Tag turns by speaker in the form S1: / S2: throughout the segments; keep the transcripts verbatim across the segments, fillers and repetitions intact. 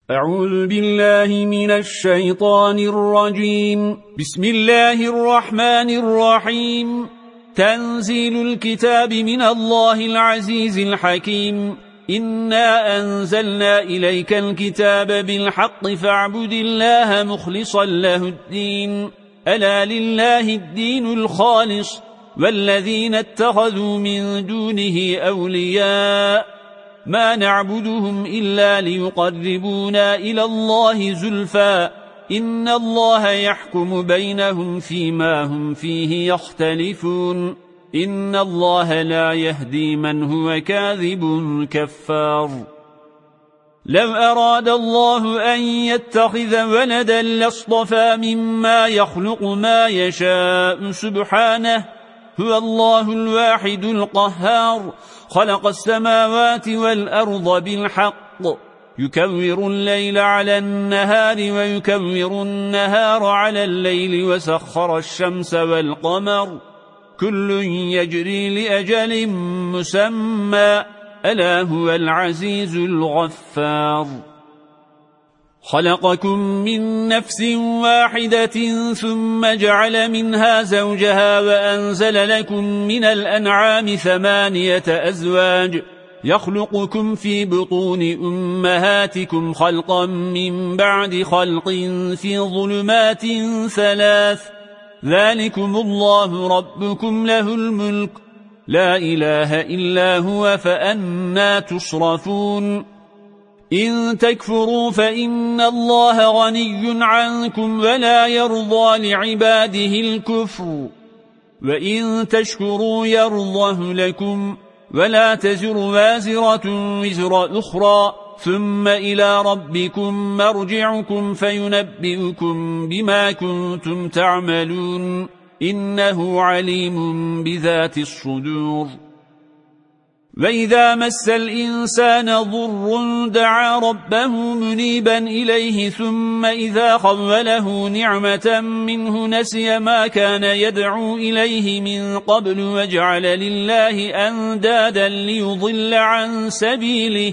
S1: أعوذ بالله من الشيطان الرجيم. بسم الله الرحمن الرحيم. تنزيل الكتاب من الله العزيز الحكيم. إنا أنزلنا إليك الكتاب بالحق فاعبد الله مخلصا له الدين. ألا لله الدين الخالص والذين اتخذوا من دونه أولياء ما نعبدهم إلا ليقربونا إلى الله زلفى إن الله يحكم بينهم فيما هم فيه يختلفون إن الله لا يهدي من هو كاذب كفار. لو أراد الله أن يتخذ ولدا لاصطفى مما يخلق ما يشاء سبحانه هو الله الواحد القهار خلق السماوات والأرض بالحق يكور الليل على النهار ويكور النهار على الليل وسخر الشمس والقمر كل يجري لأجل مسمى ألا هو العزيز الغفار. خلقكم من نفس واحدة ثم جعل منها زوجها وأنزل لكم من الأنعام ثمانية أزواج يخلقكم في بطون أمهاتكم خلقا من بعد خلق في ظلمات ثلاث ذلكم الله ربكم له الملك لا إله إلا هو فأنى تصرفون. إن تكفروا فإن الله غني عنكم ولا يرضى لعباده الكفر وإن تشكروا يرضه لكم ولا تزر وازرة وزر أخرى ثم إلى ربكم مرجعكم فينبئكم بما كنتم تعملون إنه عليم بذات الصدور. وإذا مس الإنسان ضر دعا ربه منيبا إليه ثم إذا خوله نعمة منه نسي ما كان يدعو إليه من قبل وجعل لله أندادا ليضل عن سبيله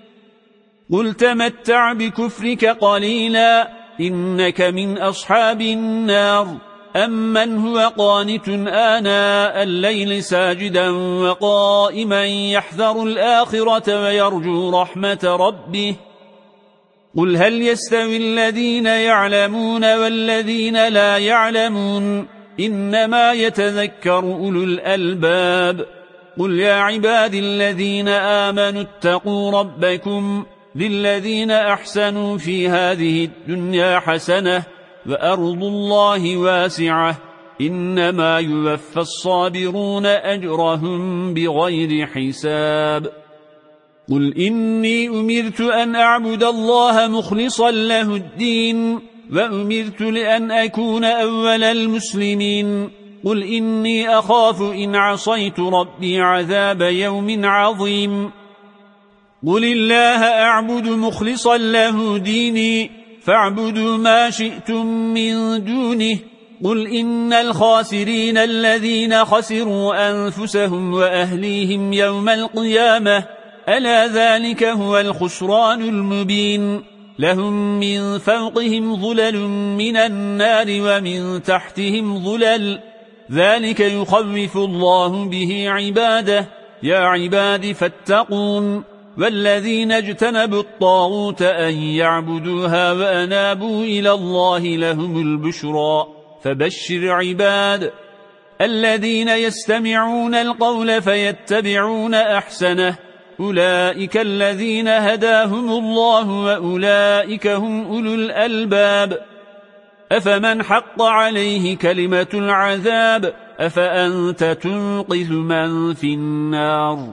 S1: قل تمتع بكفرك قليلا إنك من أصحاب النار. أمن هو قانت آناء الليل ساجدا وقائما يحذر الآخرة ويرجو رحمة ربه قل هل يستوي الذين يعلمون والذين لا يعلمون إنما يتذكر أولو الألباب. قل يا عباد الذين آمنوا اتقوا ربكم للذين أحسنوا في هذه الدنيا حسنة وأرض الله واسعة إنما يوفى الصابرون أجرهم بغير حساب. قل إني أمرت أن أعبد الله مخلصا له الدين وأمرت لأن أكون أول المسلمين. قل إني أخاف إن عصيت ربي عذاب يوم عظيم. قل الله أعبد مخلصا له ديني فاعبدوا ما شئتم من دونه. قل إن الخاسرين الذين خسروا أنفسهم وأهليهم يوم القيامة ألا ذلك هو الخسران المبين. لهم من فوقهم ظلل من النار ومن تحتهم ظلل ذلك يخوف الله به عباده يا عباد فاتقون. والذين اجتنبوا الطاغوت أن يعبدوها وأنابوا إلى الله لهم البشرى فبشر عباد الذين يستمعون القول فيتبعون أحسنه أولئك الذين هداهم الله وأولئك هم أولو الألباب. أفمن حق عليه كلمة العذاب أفأنت تنقذ من في النار.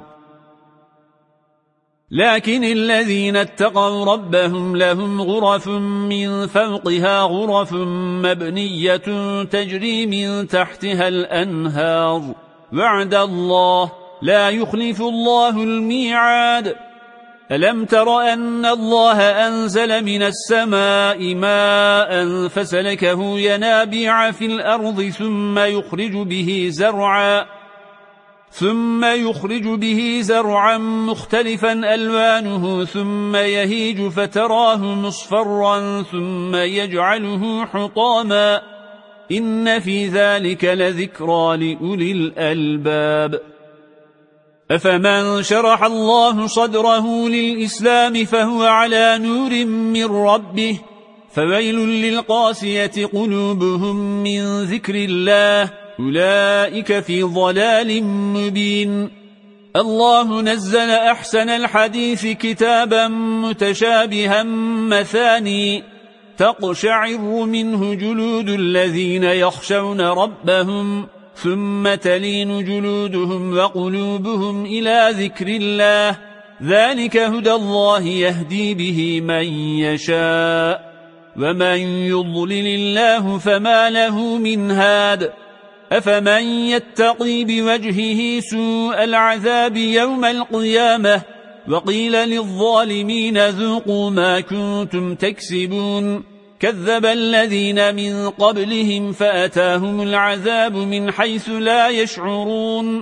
S1: لكن الذين اتقوا ربهم لهم غرف من فوقها غرف مبنية تجري من تحتها الأنهار وعد الله لا يخلف الله الميعاد. ألم تر أن الله أنزل من السماء ماء فسلكه ينابيع في الأرض ثم يخرج به زرعا ثم يخرج به زرعا مختلفا ألوانه ثم يهيج فتراه مصفرا ثم يجعله حطاما إن في ذلك لذكرى لأولي الألباب. أفمن شرح الله صدره للإسلام فهو على نور من ربه فويل للقاسية قلوبهم من ذكر الله أولئك في ضلال مبين. الله نزل أحسن الحديث كتابا متشابها مثاني تقشعر منه جلود الذين يخشون ربهم ثم تلين جلودهم وقلوبهم إلى ذكر الله ذلك هدى الله يهدي به من يشاء ومن يضلل الله فما له من هاد. أفمن يتقي بوجهه سوء العذاب يوم القيامة وقيل للظالمين ذوقوا ما كنتم تكسبون كذب الذين من قبلهم فأتاهم العذاب من حيث لا يشعرون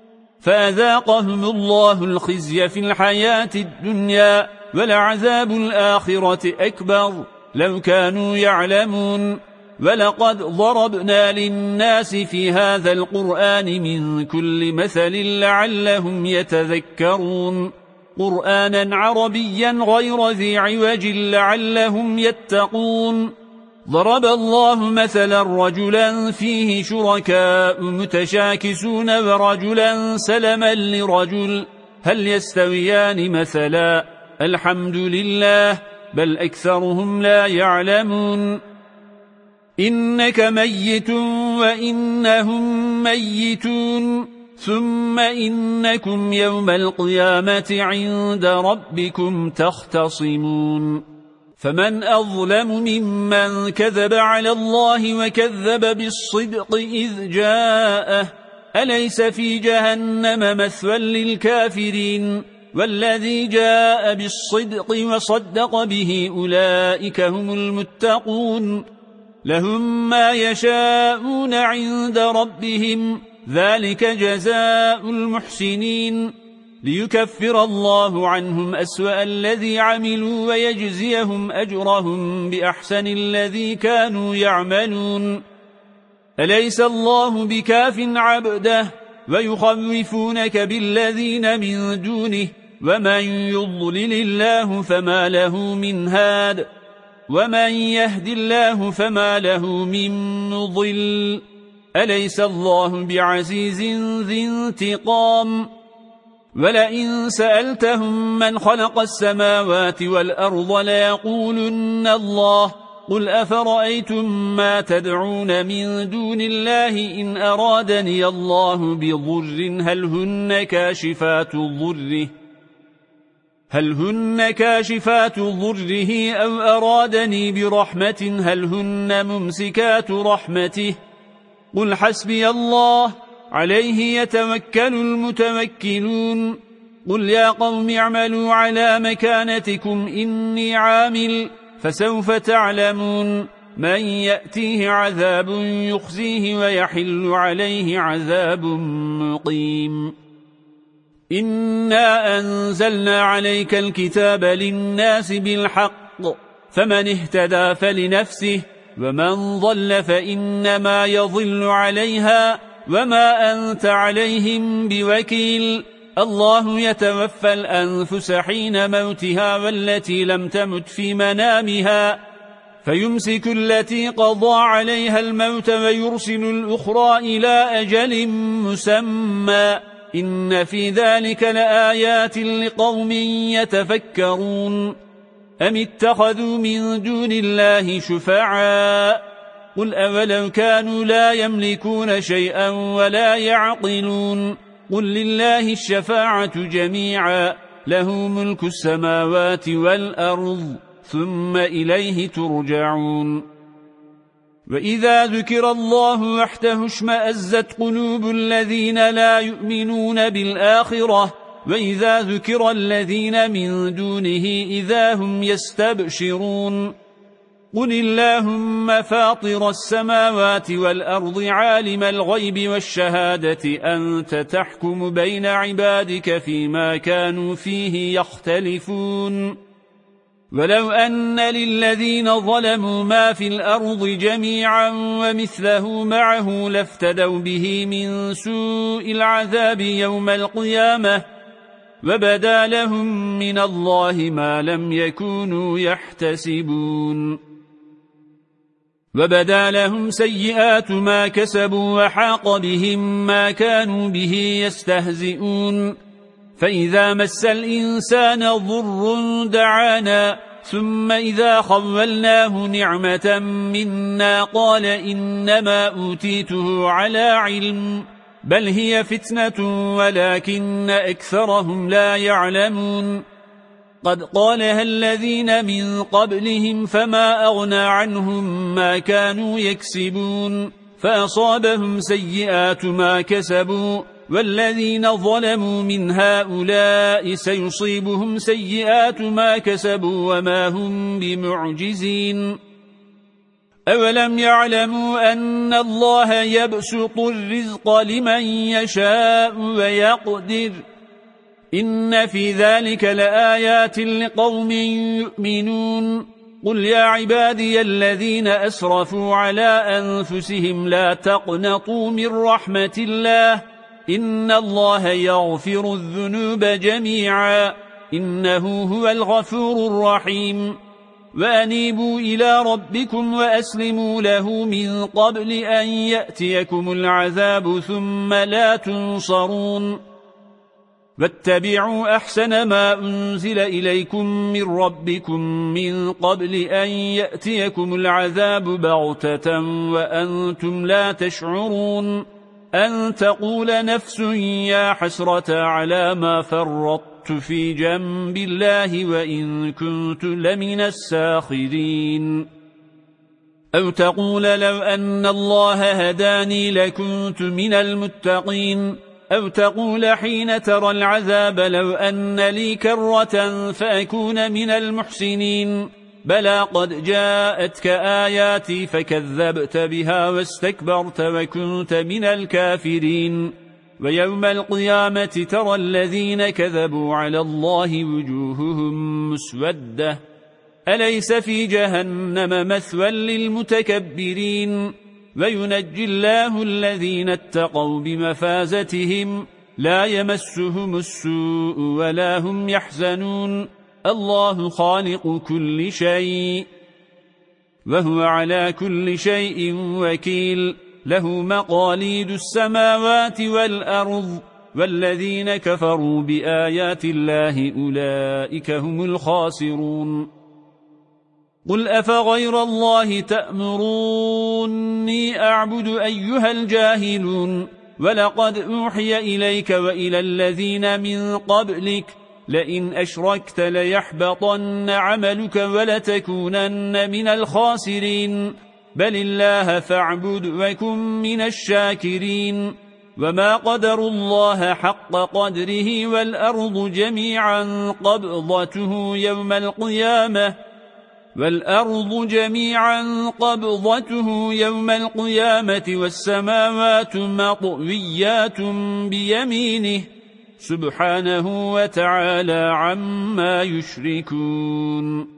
S1: فأذاقهم الله الخزي في الحياة الدنيا ولعذاب الآخرة أكبر لو كانوا يعلمون. ولقد ضربنا للناس في هذا القرآن من كل مثل لعلهم يتذكرون قرآنا عربيا غير ذي عوج لعلهم يتقون. ضرب الله مثلا رجلا فيه شركاء متشاكسون ورجلا سلما لرجل هل يستويان مثلا الحمد لله بل أكثرهم لا يعلمون. إنك ميت وإنهم ميتون ثم إنكم يوم القيامة عند ربكم تختصمون. فمن أظلم ممن كذب على الله وكذب بالصدق إذ جاءه أليس في جهنم مثوى للكافرين والذي جاء بالصدق وصدق به أولئك هم المتقون لهم ما يشاءون عند ربهم ذلك جزاء المحسنين ليكفر الله عنهم أسوأ الذي عملوا ويجزيهم أجرهم بأحسن الذي كانوا يعملون. أليس الله بكاف عبده ويخوفونك بالذين من دونه ومن يضلل الله فما له من هاد ومن يهد الله فما له من مضل أليس الله بعزيز ذي انتقام. ولئن سألتهم من خلق السماوات والأرض ليقولن الله قل أفرأيتم ما تدعون من دون الله إن أرادني الله بضر هل هن كاشفات ضره هل هن كاشفات ضره أو أرادني برحمة هل هن ممسكات رحمته قل حسبي الله عليه يتوكل المتوكلون. قل يا قوم اعملوا على مكانتكم إني عامل فسوف تعلمون من يأتيه عذاب يخزيه ويحل عليه عذاب مقيم. إنا أنزلنا عليك الكتاب للناس بالحق فمن اهتدى فلنفسه ومن ضل فإنما يضل عليها وما أنت عليهم بوكيل. الله يتوفى الأنفس حين موتها والتي لم تمت في منامها فيمسك التي قضى عليها الموت ويرسل الأخرى إلى أجل مسمى إن في ذلك لآيات لقوم يتفكرون. أم اتخذوا من دون الله شفعاء قل أولو كانوا لا يملكون شيئا ولا يعقلون قل لله الشفاعة جميعا له ملك السماوات والأرض ثم إليه ترجعون. وإذا ذكر الله وحده اشمأزت قلوب الذين لا يؤمنون بالآخرة وإذا ذكر الذين من دونه إذا هم يستبشرون. قل اللهم فاطر السماوات والأرض عالم الغيب والشهادة أنت تحكم بين عبادك فيما كانوا فيه يختلفون ولو أن للذين ظلموا ما في الأرض جميعا ومثله معه لافتدوا به من سوء العذاب يوم القيامة وبدا لهم من الله ما لم يكونوا يحتسبون وبدا لهم سيئات ما كسبوا وحاق بهم ما كانوا به يستهزئون فإذا مس الإنسان ضر دعانا ثم إذا خولناه نعمة منا قال إنما أوتيته على علم بل هي فتنة ولكن أكثرهم لا يعلمون قد قالها الذين من قبلهم فما أغنى عنهم ما كانوا يكسبون فأصابهم سيئات ما كسبوا والذين ظلموا من هؤلاء سيصيبهم سيئات ما كسبوا وما هم بمعجزين أولم يعلموا أن الله يبسط الرزق لمن يشاء ويقدر إن في ذلك لآيات لقوم يؤمنون قل يا عبادي الذين أسرفوا على أنفسهم لا تقنطوا من رحمة الله إن الله يغفر الذنوب جميعا إنه هو الغفور الرحيم وأنيبوا إلى ربكم وأسلموا له من قبل أن يأتيكم العذاب ثم لا تنصرون واتبعوا أحسن ما أنزل إليكم من ربكم من قبل أن يأتيكم العذاب بغتة وأنتم لا تشعرون أن تقول نفس يا حسرة على ما فرطت في جنب الله وإن كنت لمن الساخرين أو تقول لو أن الله هداني لكنت من المتقين أو تقول حين ترى العذاب لو أن لي كرة فأكون من المحسنين بلى قد جاءتك آياتي فكذبت بها واستكبرت وكنت من الكافرين ويوم القيامة ترى الذين كذبوا على الله وجوههم مسودة أليس في جهنم مثوى للمتكبرين وينجي الله الذين اتقوا بمفازتهم لا يمسهم السوء ولا هم يحزنون الله خالق كل شيء وهو على كل شيء وكيل له مقاليد السماوات والأرض والذين كفروا بآيات الله أولئك هم الخاسرون قل أفغير الله تأمروني أعبد أيها الجاهلون ولقد أوحي إليك وإلى الذين من قبلك لئن أشركت ليحبطن عملك ولتكونن من الخاسرين بل الله فاعبد وكن من الشاكرين وما قدر الله حق قدره والأرض جميعا قبضته يوم القيامة والأرض جميعا قبضته يوم القيامة والسماوات مطويات بيمينه سبحانه وتعالى عما يشركون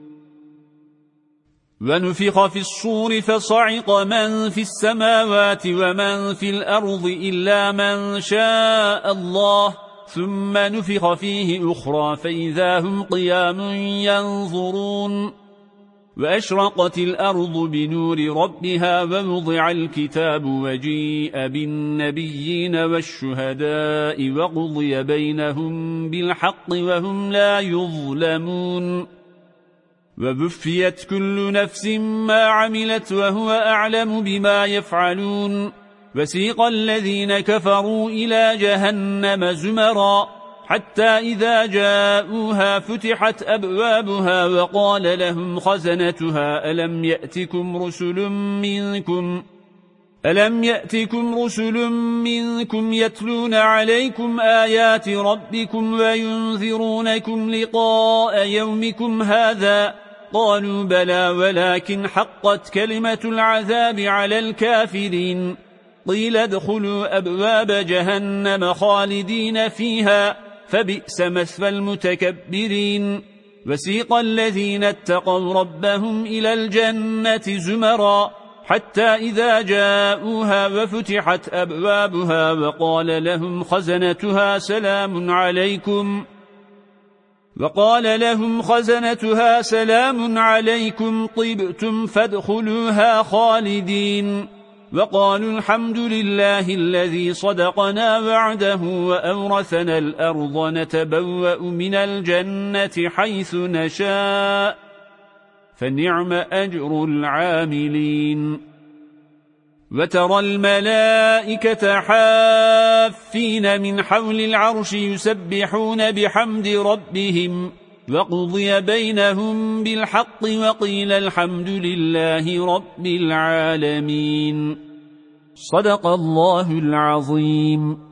S1: ونفخ في الصور فصعق من في السماوات ومن في الأرض إلا من شاء الله ثم نفخ فيه أخرى فإذا هم قيام ينظرون وأشرقت الأرض بنور ربها ووضع الكتاب وجيء بالنبيين والشهداء وقضي بينهم بالحق وهم لا يظلمون وبفيت كل نفس ما عملت وهو أعلم بما يفعلون وسيق الذين كفروا إلى جهنم زمرا حتى إذا جاءوها فتحت أبوابها وقال لهم خزنتها ألم يأتكم رسل منكم ألم يأتكم رسل منكم يتلون عليكم آيات ربكم وينذرونكم لقاء يومكم هذا قالوا بلى ولكن حقت كلمة العذاب على الكافرين قيل ادخلوا أبواب جهنم خالدين فيها فبئس مثوى المتكبرين وسيق الذين اتقوا ربهم إلى الجنة زمرا حتى إذا جاءوها وفتحت أبوابها وقال لهم خزنتها سلام عليكم وقال لهم خزنتها سلام عليكم طبتم فادخلوها خالدين وقالوا الحمد لله الذي صدقنا وعده وأورثنا الأرض نتبوأ من الجنة حيث نشاء فنعم أجر العاملين وترى الملائكة حافين من حول العرش يسبحون بحمد ربهم وقضي بينهم بالحق وقيل الحمد لله رب العالمين صدق الله العظيم.